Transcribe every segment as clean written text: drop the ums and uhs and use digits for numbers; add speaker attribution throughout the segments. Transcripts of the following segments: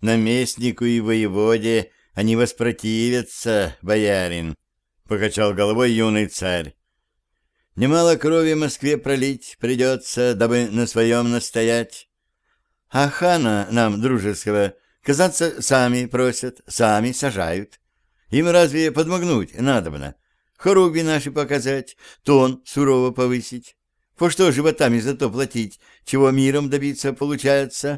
Speaker 1: наместнику и воеводе они воспротивятся, боярин, — покачал головой юный царь. Немало крови Москве пролить придется, дабы на своем настоять. А хана нам дружеского, казаться, сами просят, сами сажают. Им разве подмогнуть надобно? Хоругви наши показать, тон сурово повысить. По что животами за то платить, чего миром добиться получается?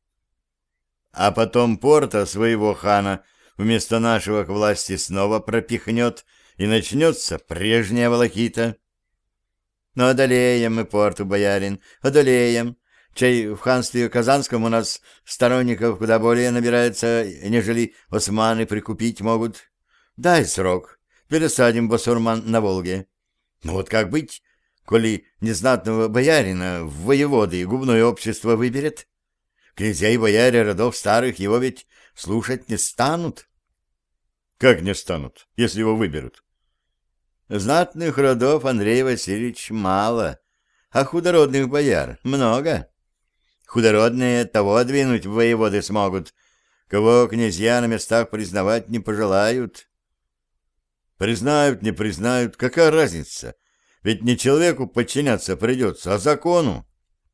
Speaker 1: А потом порта своего хана вместо нашего к власти снова пропихнет, и начнется прежняя волокита. Но одолеем мы порту, боярин, одолеем. Чей в ханстве Казанском у нас сторонников куда более набирается, нежели османы прикупить могут. Дай срок, пересадим басурман на Волге. Ну вот как быть, коли незнатного боярина в воеводы губное общество выберет? Князья и бояре родов старых его ведь слушать не станут. Как не станут, если его выберут? Знатных родов, Андрей Васильевич, мало, а худородных бояр много. Худородные того двинуть в воеводы смогут, кого князья на местах признавать не пожелают. Признают, не признают, какая разница? Ведь не человеку подчиняться придется, а закону.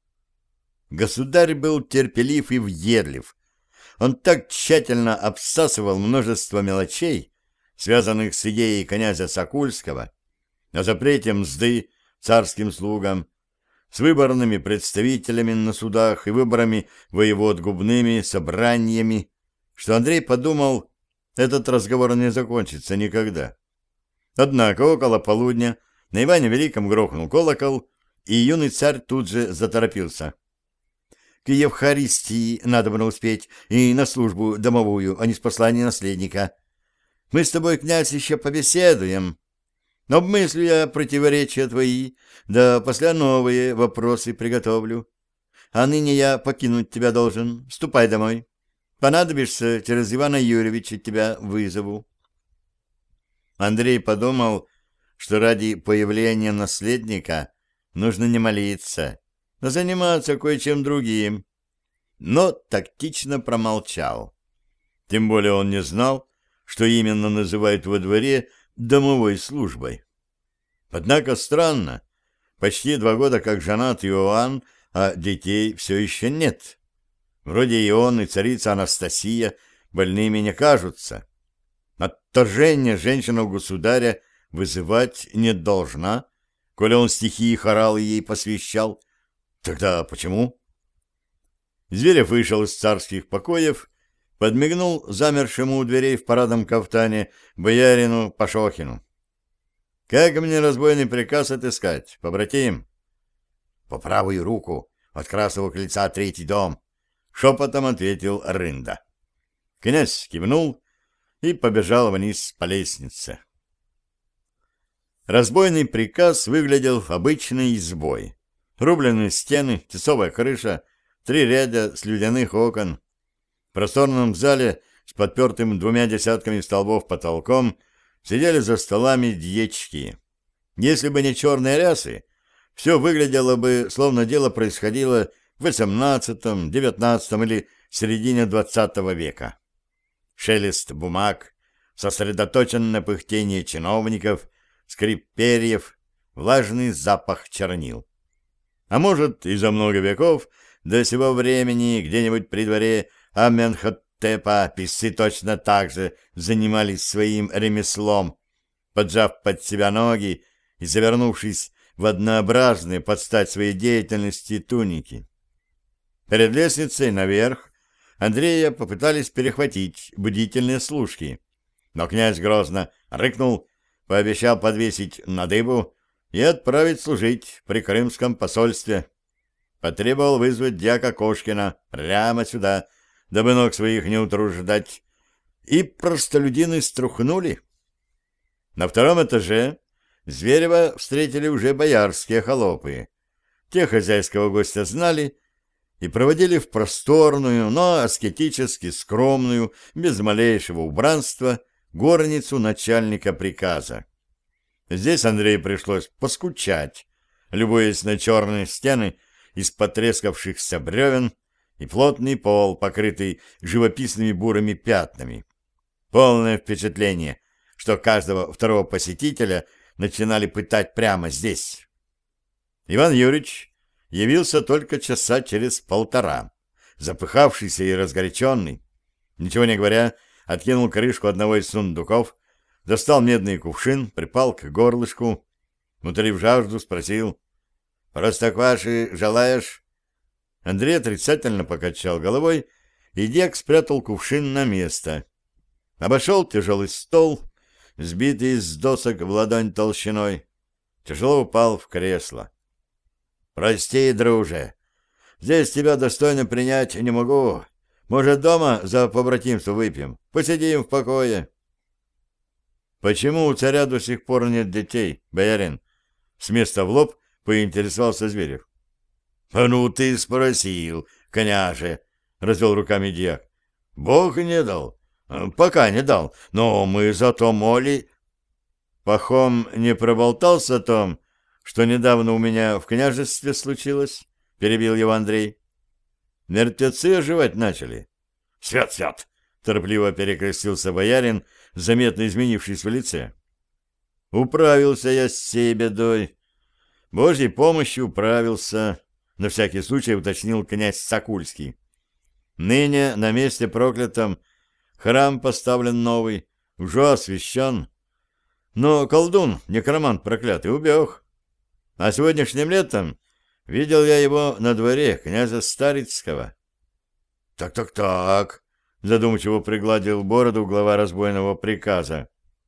Speaker 1: Государь был терпелив и въедлив. Он так тщательно обсасывал множество мелочей, связанных с идеей князя Сокульского, о запрете мзды царским слугам, с выборными представителями на судах и выборами воевод губными собраниями, что Андрей подумал, этот разговор не закончится никогда. Однако около полудня на Иване Великом грохнул колокол, и юный царь тут же заторопился. К Евхаристии надо успеть и на службу домовую, а не с послания наследника. Мы с тобой, князь, еще побеседуем. Обмыслю я противоречия твои, да после новые вопросы приготовлю. А ныне я покинуть тебя должен. Ступай домой. Понадобишься, через Ивана Юрьевича тебя вызову. Андрей подумал, что ради появления наследника нужно не молиться, а заниматься кое-чем другим, но тактично промолчал. Тем более он не знал, что именно называют во дворе домовой службой. Однако странно, почти 2 года как женат Иоанн, а детей все еще нет. Вроде и он, и царица Анастасия больными не кажутся. Отторжение женщина у государя вызывать не должна, коли он стихи и хоралы ей посвящал. Тогда почему? Зверев вышел из царских покоев, подмигнул замершему у дверей в парадном кафтане боярину Пашохину. — Как мне разбойный приказ отыскать, побратим? — По правую руку, от Красного крыльца 3-й дом, — шепотом ответил Рында. Князь кивнул и побежал вниз по лестнице. Разбойный приказ выглядел обычной избой. Рубленые стены, тесовая крыша, 3 ряда слюдяных окон. В просторном зале с подпертым 2 десятками столбов потолком сидели за столами дьячки. Если бы не черные рясы, все выглядело бы, словно дело происходило в XVIII, XIX или середине XX века. Шелест бумаг, сосредоточенное пыхтение чиновников, скрип перьев, влажный запах чернил. А может, и за много веков до сего времени где-нибудь при дворе Аменхотепа писцы точно так же занимались своим ремеслом, поджав под себя ноги и завернувшись в однообразные под стать своей деятельности туники. Перед лестницей наверх Андрея попытались перехватить бдительные служки, но князь грозно рыкнул, пообещал подвесить на дыбу и отправить служить при крымском посольстве. Потребовал вызвать дьяка Кошкина прямо сюда, дабы ног своих не утруждать, и простолюдины струхнули. На 2-м этаже Зверева встретили уже боярские холопы. Те хозяйского гостя знали и проводили в просторную, но аскетически скромную, без малейшего убранства, горницу начальника приказа. Здесь Андрею пришлось поскучать, любуясь на черные стены из потрескавшихся бревен и плотный пол, покрытый живописными бурыми пятнами. Полное впечатление, что каждого второго посетителя начинали пытать прямо здесь. Иван Юрьевич явился только часа через полтора, запыхавшийся и разгоряченный. Ничего не говоря, откинул крышку одного из сундуков, достал медный кувшин, припал к горлышку, утолив жажду, спросил: «Простокваши желаешь?» Андрей отрицательно покачал головой, и дьяк спрятал кувшин на место. Обошел тяжелый стол, сбитый из досок в ладонь толщиной, тяжело упал в кресло. «Прости, друже, здесь тебя достойно принять не могу. Может, дома за побратимство выпьем? Посидим в покое». «Почему у царя до сих пор нет детей, боярин?» С места в лоб поинтересовался Зверев. «Ну ты спросил, княже», — развел руками дьяк. «Бог не дал, пока не дал, но мы зато моли...» «Пахом не проболтался о том, что недавно у меня в княжестве случилось?» — перебил его Андрей. «Мертвецы оживать начали». «Свят, свят!» — торопливо перекрестился боярин, заметно изменившись в лице. «Управился я с сей бедой. Божьей помощью управился», — на всякий случай уточнил князь Сокульский. «Ныне на месте проклятом храм поставлен новый, уже освящен. Но колдун, некромант проклятый, убег. А сегодняшним летом видел я его на дворе князя Старицкого». «Так», — задумчиво пригладил бороду глава разбойного приказа.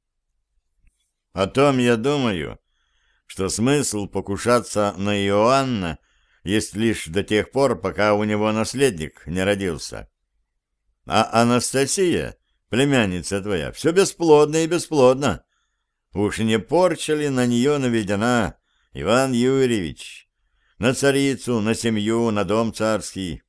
Speaker 1: «О том я думаю, что смысл покушаться на Иоанна есть лишь до тех пор, пока у него наследник не родился. А Анастасия, племянница твоя, все бесплодно и бесплодно. Уж не порча ли на нее наведена, Иван Юрьевич, на царицу, на семью, на дом царский?»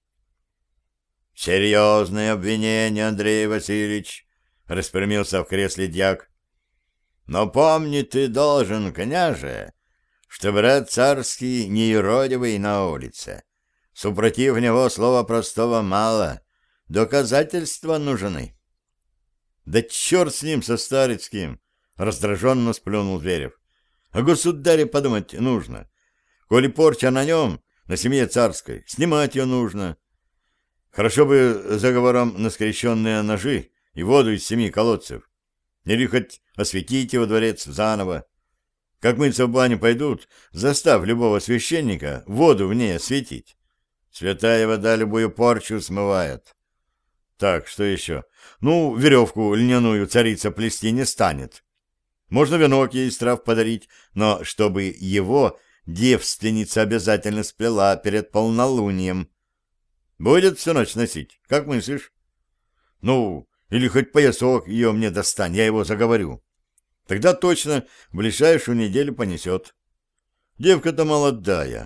Speaker 1: «Серьезное обвинение, Андрей Васильевич», — распрямился в кресле дьяк. «Но помни ты должен, княже, что брат царский не юродивый на улице. Супротив него слова простого мало, доказательства нужны». «Да черт с ним, со Старицким!» — раздраженно сплюнул Зверев. «О государе подумать нужно. Коли порча на нем, на семье царской, снимать ее нужно. Хорошо бы заговором на скрещенные ножи и воду из 7 колодцев. Или хоть осветить его дворец заново. Как мыться в баню пойдут, заставь любого священника воду в ней осветить. Святая вода любую порчу смывает. Так, что еще? Ну, веревку льняную царица плести не станет. Можно венок ей из трав подарить, но чтобы его девственница обязательно сплела перед полнолунием. Будет всю ночь носить, как мыслишь? Ну, или хоть поясок ее мне достань, я его заговорю. Тогда точно в ближайшую неделю понесет. Девка-то молодая».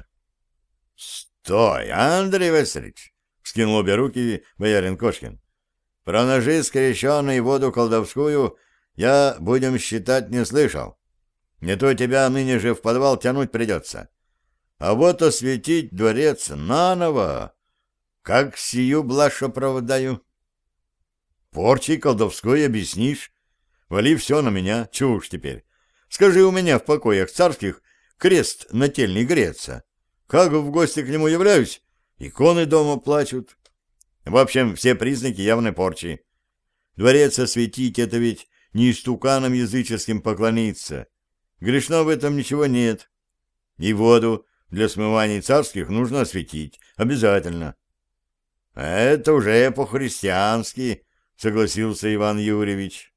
Speaker 1: «Стой, Андрей Васильевич!» — вскинул обе руки боярин Кошкин. «Про ножи скрещенные и воду колдовскую я, будем считать, не слышал. Не то тебя ныне же в подвал тянуть придется. А вот осветить дворец наново, как сию блажь оправдаю?» «Порчей колдовской объяснишь. Вали все на меня, чего уж теперь. Скажи, у меня в покоях царских крест нательный греется. Как в гости к нему являюсь, иконы дома плачут. В общем, все признаки явной порчи. Дворец осветить — это ведь не истуканам языческим поклониться. Грешно в этом ничего нет. И воду для смываний царских нужно осветить. Обязательно». «Это уже по-христиански», — согласился Иван Юрьевич.